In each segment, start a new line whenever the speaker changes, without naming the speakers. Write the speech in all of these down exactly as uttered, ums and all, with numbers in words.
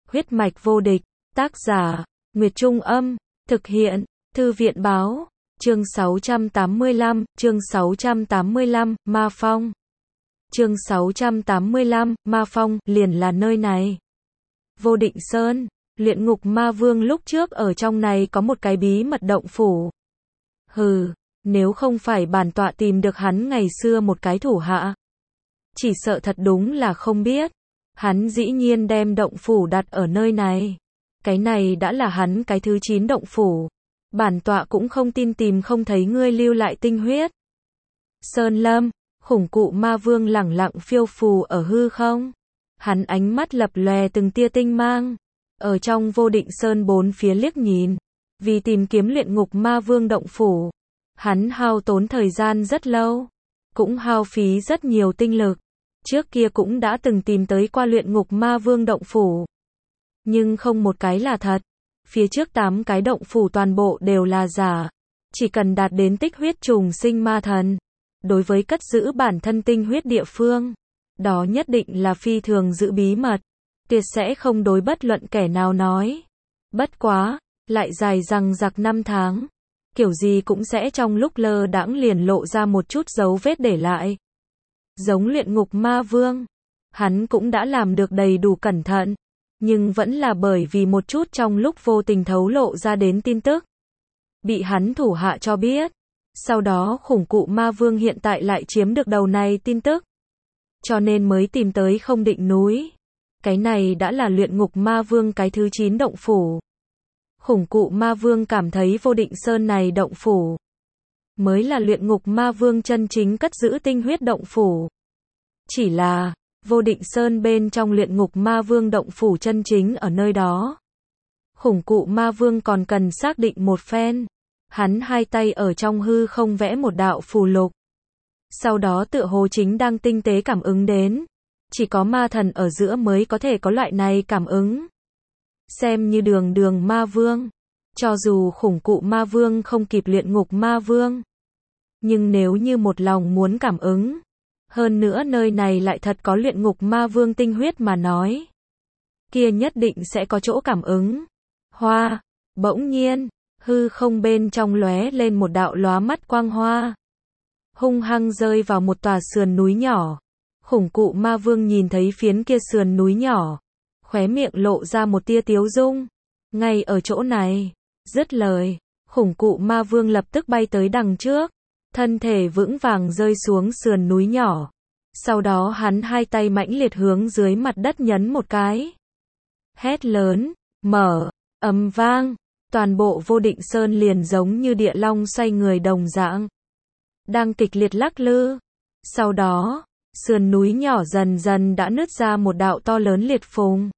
Huyết mạch vô địch, tác giả, Nguyệt Trung Âm, thực hiện, Thư viện Báo, chương sáu trăm tám mươi lăm, chương sáu trăm tám mươi lăm, Ma Phong. Chương sáu trăm tám mươi lăm, Ma Phong, liền là nơi này. Vô Định Sơn, luyện ngục ma vương lúc trước ở trong này có một cái bí mật động phủ. Hừ, nếu không phải bản tọa tìm được hắn ngày xưa một cái thủ hạ, chỉ sợ thật đúng là không biết. Hắn dĩ nhiên đem động phủ đặt ở nơi này. Cái này đã là hắn cái thứ chín động phủ. Bản tọa cũng không tin tìm không thấy ngươi lưu lại tinh huyết. Sơn Lâm, khủng cụ ma vương lẳng lặng phiêu phù ở hư không. Hắn ánh mắt lập lòe từng tia tinh mang. Ở trong Vô Định Sơn bốn phía liếc nhìn. Vì tìm kiếm luyện ngục ma vương động phủ, hắn hao tốn thời gian rất lâu. Cũng hao phí rất nhiều tinh lực. Trước kia cũng đã từng tìm tới qua luyện ngục ma vương động phủ. Nhưng không một cái là thật. Phía trước tám cái động phủ toàn bộ đều là giả. Chỉ cần đạt đến tích huyết trùng sinh ma thần. Đối với cất giữ bản thân tinh huyết địa phương, đó nhất định là phi thường giữ bí mật. Tuyệt sẽ không đối bất luận kẻ nào nói. Bất quá, lại dài dằng dặc năm tháng. Kiểu gì cũng sẽ trong lúc lơ đãng liền lộ ra một chút dấu vết để lại. Giống luyện ngục ma vương, hắn cũng đã làm được đầy đủ cẩn thận, nhưng vẫn là bởi vì một chút trong lúc vô tình thấu lộ ra đến tin tức, bị hắn thủ hạ cho biết. Sau đó khủng cụ ma vương hiện tại lại chiếm được đầu này tin tức, cho nên mới tìm tới Không Định núi. Cái này đã là luyện ngục ma vương cái thứ chín động phủ. Khủng cụ ma vương cảm thấy Vô Định Sơn này động phủ mới là luyện ngục ma vương chân chính cất giữ tinh huyết động phủ. Chỉ là, Vô Định Sơn bên trong luyện ngục ma vương động phủ chân chính ở nơi đó. Khủng cụ ma vương còn cần xác định một phen. Hắn hai tay ở trong hư không vẽ một đạo phù lục. Sau đó tựa hồ chính đang tinh tế cảm ứng đến. Chỉ có ma thần ở giữa mới có thể có loại này cảm ứng. Xem như đường đường ma vương. Cho dù khủng cụ ma vương không kịp luyện ngục ma vương, nhưng nếu như một lòng muốn cảm ứng, hơn nữa nơi này lại thật có luyện ngục ma vương tinh huyết mà nói, kia nhất định sẽ có chỗ cảm ứng. Hoa, bỗng nhiên, hư không bên trong lóe lên một đạo lóa mắt quang hoa. Hung hăng rơi vào một tòa sườn núi nhỏ. Khủng cụ ma vương nhìn thấy phiến kia sườn núi nhỏ, khóe miệng lộ ra một tia tiếu dung. Ngay ở chỗ này, dứt lời, khủng cụ ma vương lập tức bay tới đằng trước. Thân thể vững vàng rơi xuống sườn núi nhỏ. Sau đó hắn hai tay mãnh liệt hướng dưới mặt đất nhấn một cái. Hét lớn, mở, ầm vang, toàn bộ Vô Định Sơn liền giống như địa long xoay người đồng dạng, đang kịch liệt lắc lư. Sau đó, sườn núi nhỏ dần dần đã nứt ra một đạo to lớn liệt phùng.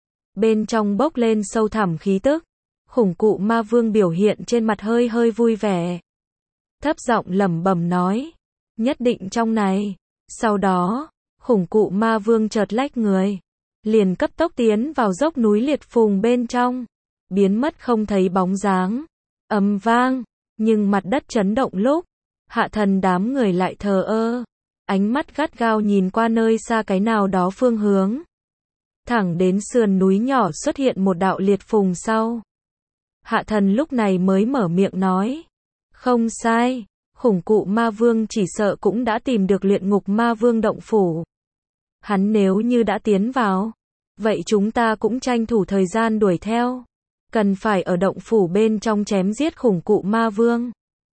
Bên trong bốc lên sâu thẳm khí tức. Khủng cụ ma vương biểu hiện trên mặt hơi hơi vui vẻ. Thấp giọng lẩm bẩm nói, nhất định trong này. Sau đó, khủng cụ ma vương chợt lách người, liền cấp tốc tiến vào dốc núi liệt phùng bên trong, biến mất không thấy bóng dáng. Ầm vang, nhưng mặt đất chấn động lúc, hạ thần đám người lại thờ ơ, ánh mắt gắt gao nhìn qua nơi xa cái nào đó phương hướng. Thẳng đến sườn núi nhỏ xuất hiện một đạo liệt phùng sau. Hạ thần lúc này mới mở miệng nói, không sai, khủng cụ ma vương chỉ sợ cũng đã tìm được luyện ngục ma vương động phủ. Hắn nếu như đã tiến vào, vậy chúng ta cũng tranh thủ thời gian đuổi theo. Cần phải ở động phủ bên trong chém giết khủng cụ ma vương.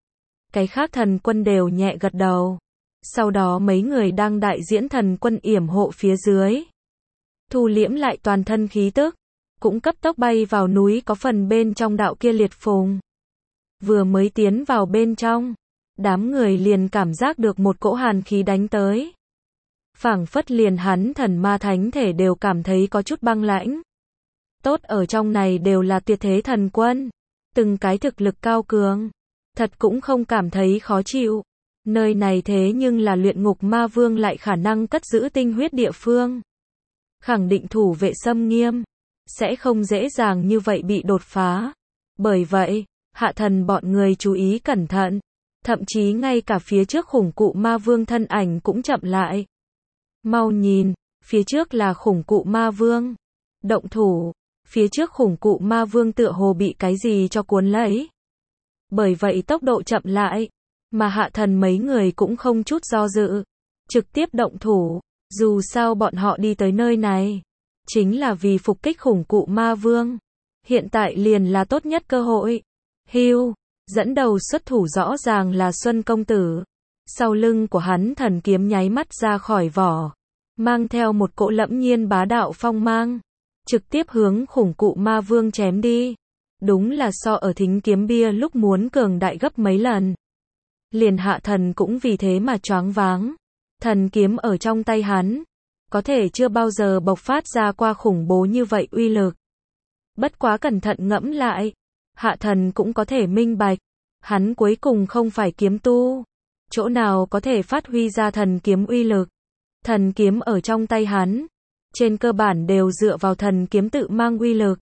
Cái khác thần quân đều nhẹ gật đầu. Sau đó mấy người đang đại diễn thần quân yểm hộ phía dưới, thu liễm lại toàn thân khí tức, cũng cấp tốc bay vào núi có phần bên trong đạo kia liệt phùng. Vừa mới tiến vào bên trong, đám người liền cảm giác được một cỗ hàn khí đánh tới. Phảng phất liền hắn thần ma thánh thể đều cảm thấy có chút băng lãnh. Tốt ở trong này đều là tuyệt thế thần quân, từng cái thực lực cao cường, thật cũng không cảm thấy khó chịu. Nơi này thế nhưng là luyện ngục ma vương lại khả năng cất giữ tinh huyết địa phương. Khẳng định thủ vệ xâm nghiêm, sẽ không dễ dàng như vậy bị đột phá. Bởi vậy, hạ thần bọn người chú ý cẩn thận, thậm chí ngay cả phía trước khủng cụ ma vương thân ảnh cũng chậm lại. Mau nhìn, phía trước là khủng cụ ma vương. Động thủ, Phía trước khủng cụ ma vương tựa hồ bị cái gì cho cuốn lấy. Bởi vậy tốc độ chậm lại, mà hạ thần mấy người cũng không chút do dự, trực tiếp động thủ, dù sao bọn họ đi tới nơi này, chính là vì phục kích khủng cụ ma vương. Hiện tại liền là tốt nhất cơ hội. Hưu, dẫn đầu xuất thủ rõ ràng là Xuân công tử. Sau lưng của hắn thần kiếm nháy mắt ra khỏi vỏ, mang theo một cỗ lẫm nhiên bá đạo phong mang, trực tiếp hướng khủng cụ ma vương chém đi. Đúng là so ở thính kiếm bia lúc muốn cường đại gấp mấy lần. Liền hạ thần cũng vì thế mà choáng váng. Thần kiếm ở trong tay hắn, có thể chưa bao giờ bộc phát ra qua khủng bố như vậy uy lực. Bất quá cẩn thận ngẫm lại, hạ thần cũng có thể minh bạch, hắn cuối cùng không phải kiếm tu, chỗ nào có thể phát huy ra thần kiếm uy lực. Thần kiếm ở trong tay hắn, trên cơ bản đều dựa vào thần kiếm tự mang uy lực.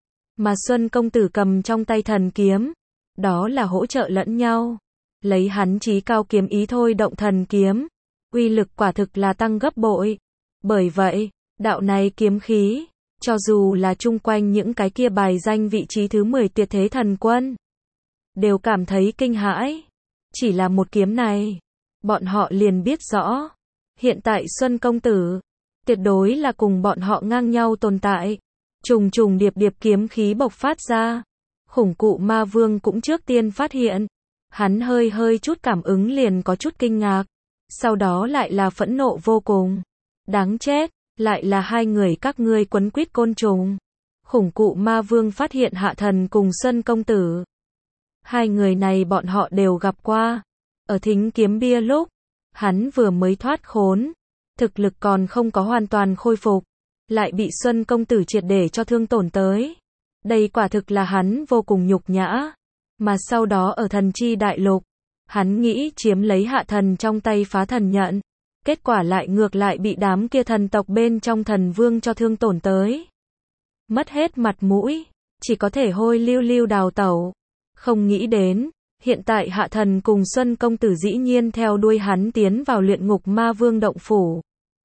Mà Xuân công tử cầm trong tay thần kiếm, đó là hỗ trợ lẫn nhau. Lấy hắn chí cao kiếm ý thôi động thần kiếm, uy lực quả thực là tăng gấp bội. Bởi vậy, đạo này kiếm khí, cho dù là chung quanh những cái kia bài danh vị trí thứ mười tuyệt thế thần quân, đều cảm thấy kinh hãi. Chỉ là một kiếm này, bọn họ liền biết rõ, hiện tại Xuân công tử, tuyệt đối là cùng bọn họ ngang nhau tồn tại. Trùng trùng điệp điệp kiếm khí bộc phát ra, khủng cụ ma vương cũng trước tiên phát hiện, hắn hơi hơi chút cảm ứng liền có chút kinh ngạc, sau đó lại là phẫn nộ vô cùng. Đáng chết, lại là hai người các ngươi quấn quýt côn trùng. Khủng cụ ma vương phát hiện hạ thần cùng Xuân công tử. Hai người này bọn họ đều gặp qua. Ở thính kiếm bia lúc, hắn vừa mới thoát khốn, thực lực còn không có hoàn toàn khôi phục, lại bị Xuân công tử triệt để cho thương tổn tới. Đây quả thực là hắn vô cùng nhục nhã. Mà sau đó ở thần chi đại lục, hắn nghĩ chiếm lấy hạ thần trong tay phá thần nhận. Kết quả lại ngược lại bị đám kia thần tộc bên trong thần vương cho thương tổn tới. Mất hết mặt mũi, chỉ có thể hôi lưu lưu đào tẩu. Không nghĩ đến, hiện tại hạ thần cùng Xuân công tử dĩ nhiên theo đuôi hắn tiến vào luyện ngục ma vương động phủ.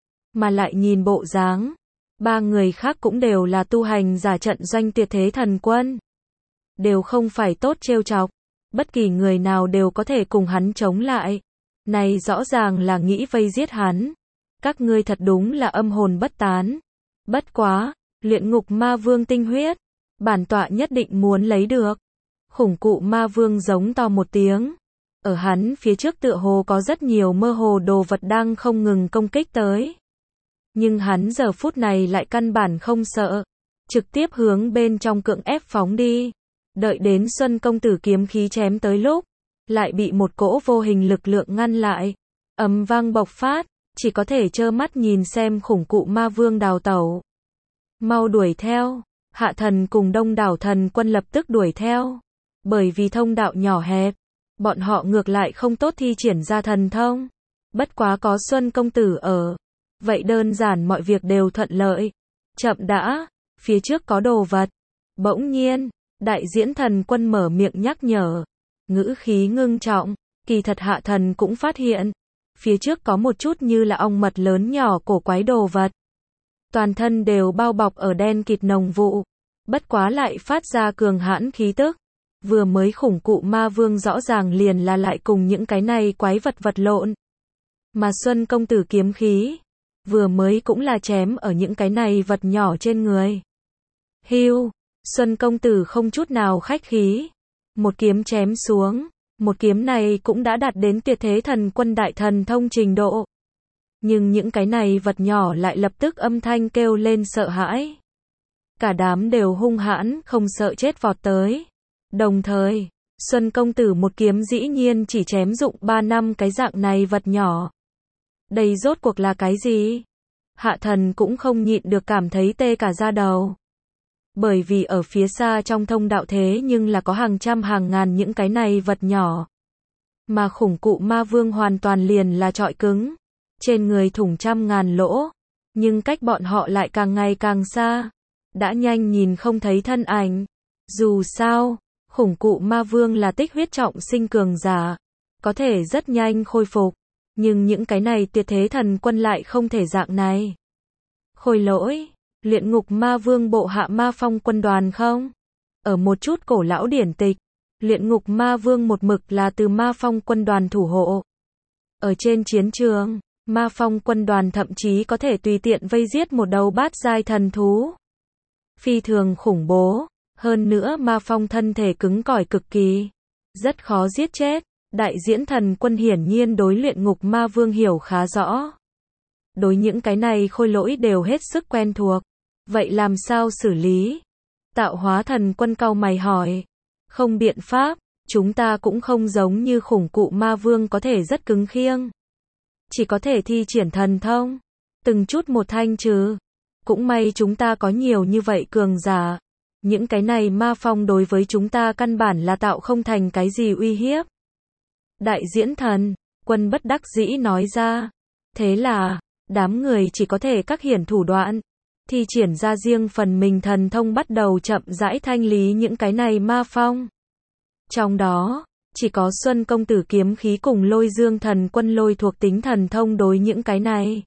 Mà lại nhìn bộ dáng, ba người khác cũng đều là tu hành giả trận doanh tuyệt thế thần quân. Đều không phải tốt trêu chọc, bất kỳ người nào đều có thể cùng hắn chống lại. Này rõ ràng là nghĩ vây giết hắn. Các ngươi thật đúng là âm hồn bất tán. Bất quá, luyện ngục ma vương tinh huyết, bản tọa nhất định muốn lấy được. Khủng cụ ma vương giống to một tiếng. Ở hắn phía trước tựa hồ có rất nhiều mơ hồ đồ vật đang không ngừng công kích tới. Nhưng hắn giờ phút này lại căn bản không sợ, trực tiếp hướng bên trong cưỡng ép phóng đi. Đợi đến Xuân công tử kiếm khí chém tới lúc, lại bị một cỗ vô hình lực lượng ngăn lại. Ầm vang bộc phát, chỉ có thể trơ mắt nhìn xem khủng cụ ma vương đào tẩu. Mau đuổi theo, hạ thần cùng đông đảo thần quân lập tức đuổi theo. Bởi vì thông đạo nhỏ hẹp, bọn họ ngược lại không tốt thi triển ra thần thông. Bất quá có Xuân công tử ở, vậy đơn giản mọi việc đều thuận lợi. Chậm đã, phía trước có đồ vật. Bỗng nhiên, đại diễn thần quân mở miệng nhắc nhở. Ngữ khí ngưng trọng, kỳ thật hạ thần cũng phát hiện. Phía trước có một chút như là ong mật lớn nhỏ cổ quái đồ vật. Toàn thân đều bao bọc ở đen kịt nồng vụ. Bất quá lại phát ra cường hãn khí tức. Vừa mới khủng cụ ma vương rõ ràng liền là lại cùng những cái này quái vật vật lộn. Mà Xuân công tử kiếm khí, vừa mới cũng là chém ở những cái này vật nhỏ trên người. Hưu, Xuân công tử không chút nào khách khí. Một kiếm chém xuống, một kiếm này cũng đã đạt đến tuyệt thế thần quân đại thần thông trình độ. Nhưng những cái này vật nhỏ lại lập tức âm thanh kêu lên sợ hãi. Cả đám đều hung hãn, không sợ chết vọt tới. Đồng thời, Xuân công tử một kiếm dĩ nhiên chỉ chém dụng ba năm cái dạng này vật nhỏ. Đây rốt cuộc là cái gì? Hạ thần cũng không nhịn được cảm thấy tê cả da đầu. Bởi vì ở phía xa trong thông đạo thế nhưng là có hàng trăm hàng ngàn những cái này vật nhỏ. Mà khủng cụ ma vương hoàn toàn liền là trọi cứng. Trên người thủng trăm ngàn lỗ. Nhưng cách bọn họ lại càng ngày càng xa. Đã nhanh nhìn không thấy thân ảnh. Dù sao, khủng cụ ma vương là tích huyết trọng sinh cường giả. Có thể rất nhanh khôi phục. Nhưng những cái này tuyệt thế thần quân lại không thể dạng này. Khôi lỗi, luyện ngục ma vương bộ hạ ma phong quân đoàn không? Ở một chút cổ lão điển tịch, luyện ngục ma vương một mực là từ ma phong quân đoàn thủ hộ. Ở trên chiến trường, ma phong quân đoàn thậm chí có thể tùy tiện vây giết một đầu bát giai thần thú. Phi thường khủng bố, hơn nữa ma phong thân thể cứng cỏi cực kỳ, rất khó giết chết. Đại diễn thần quân hiển nhiên đối luyện ngục ma vương hiểu khá rõ. Đối những cái này khôi lỗi đều hết sức quen thuộc. Vậy làm sao xử lý? Tạo hóa thần quân cau mày hỏi. Không biện pháp, chúng ta cũng không giống như khủng cụ ma vương có thể rất cứng khiêng. Chỉ có thể thi triển thần thông, từng chút một thanh trừ. Cũng may chúng ta có nhiều như vậy cường giả. Những cái này ma phong đối với chúng ta căn bản là tạo không thành cái gì uy hiếp. Đại diễn thần quân bất đắc dĩ nói ra. Thế là, đám người chỉ có thể các hiển thủ đoạn, thi triển ra riêng phần mình thần thông bắt đầu chậm rãi thanh lý những cái này ma phong. Trong đó, chỉ có Xuân công tử kiếm khí cùng Lôi Dương thần quân lôi thuộc tính thần thông đối những cái này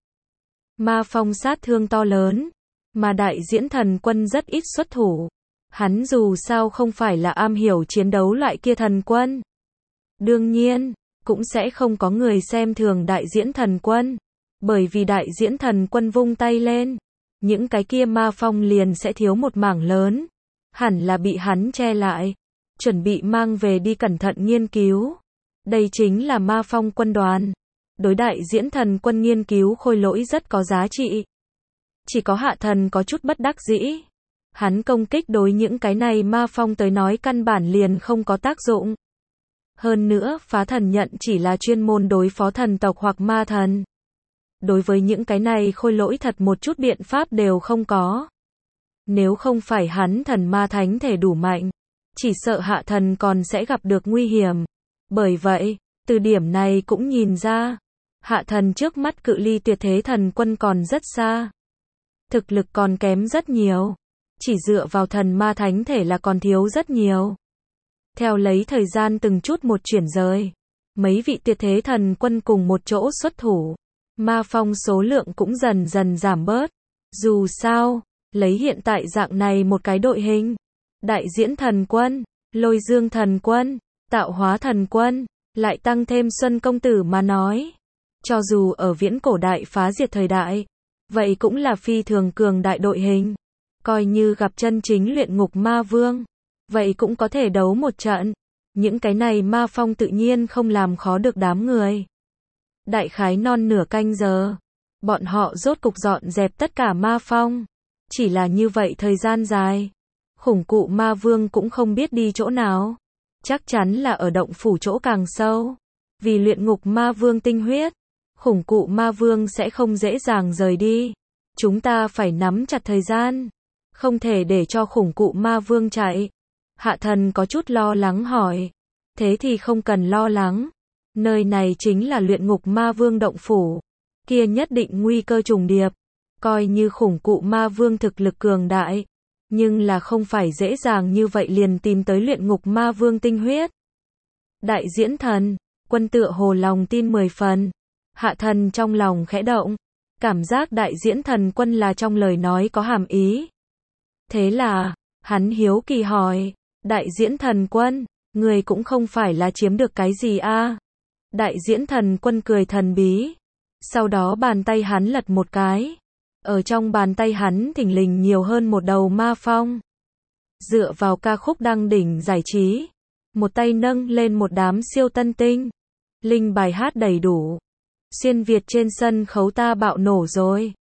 ma phong sát thương to lớn, mà đại diễn thần quân rất ít xuất thủ. Hắn dù sao không phải là am hiểu chiến đấu loại kia thần quân. Đương nhiên, cũng sẽ không có người xem thường đại diễn thần quân, bởi vì đại diễn thần quân vung tay lên, những cái kia ma phong liền sẽ thiếu một mảng lớn, hẳn là bị hắn che lại, chuẩn bị mang về đi cẩn thận nghiên cứu. Đây chính là ma phong quân đoàn. Đối đại diễn thần quân nghiên cứu khôi lỗi rất có giá trị. Chỉ có hạ thần có chút bất đắc dĩ. Hắn công kích đối những cái này ma phong tới nói căn bản liền không có tác dụng. Hơn nữa, phá thần nhận chỉ là chuyên môn đối phó thần tộc hoặc ma thần. Đối với những cái này khôi lỗi thật một chút biện pháp đều không có. Nếu không phải hắn thần ma thánh thể đủ mạnh, chỉ sợ hạ thần còn sẽ gặp được nguy hiểm. Bởi vậy, từ điểm này cũng nhìn ra, hạ thần trước mắt cự ly tuyệt thế thần quân còn rất xa. Thực lực còn kém rất nhiều. Chỉ dựa vào thần ma thánh thể là còn thiếu rất nhiều. Theo lấy thời gian từng chút một chuyển rời, mấy vị tuyệt thế thần quân cùng một chỗ xuất thủ, ma phong số lượng cũng dần dần giảm bớt. Dù sao, lấy hiện tại dạng này một cái đội hình, đại diễn thần quân, lôi dương thần quân, tạo hóa thần quân, lại tăng thêm Xuân công tử mà nói, cho dù ở viễn cổ đại phá diệt thời đại, vậy cũng là phi thường cường đại đội hình. Coi như gặp chân chính luyện ngục ma vương, vậy cũng có thể đấu một trận. Những cái này ma phong tự nhiên không làm khó được đám người. Đại khái non nửa canh giờ, bọn họ rốt cục dọn dẹp tất cả ma phong. Chỉ là như vậy thời gian dài, khủng cụ ma vương cũng không biết đi chỗ nào. Chắc chắn là ở động phủ chỗ càng sâu. Vì luyện ngục ma vương tinh huyết, khủng cụ ma vương sẽ không dễ dàng rời đi. Chúng ta phải nắm chặt thời gian, không thể để cho khủng cụ ma vương chạy. Hạ thần có chút lo lắng hỏi. Thế thì không cần lo lắng. Nơi này chính là luyện ngục ma vương động phủ. Kia nhất định nguy cơ trùng điệp. Coi như khủng cụ ma vương thực lực cường đại, nhưng là không phải dễ dàng như vậy liền tìm tới luyện ngục ma vương tinh huyết. Đại diễn thần quân tựa hồ lòng tin mười phần. Hạ thần trong lòng khẽ động, cảm giác đại diễn thần quân là trong lời nói có hàm ý. Thế là, hắn hiếu kỳ hỏi, đại diễn thần quân, người cũng không phải là chiếm được cái gì a? Đại diễn thần quân cười thần bí. Sau đó bàn tay hắn lật một cái. Ở trong bàn tay hắn thình lình nhiều hơn một đầu ma phong. Dựa vào ca khúc đăng đỉnh giải trí, một tay nâng lên một đám siêu tân tinh. Linh bài hát đầy đủ. Xuyên Việt trên sân khấu ta bạo nổ rồi.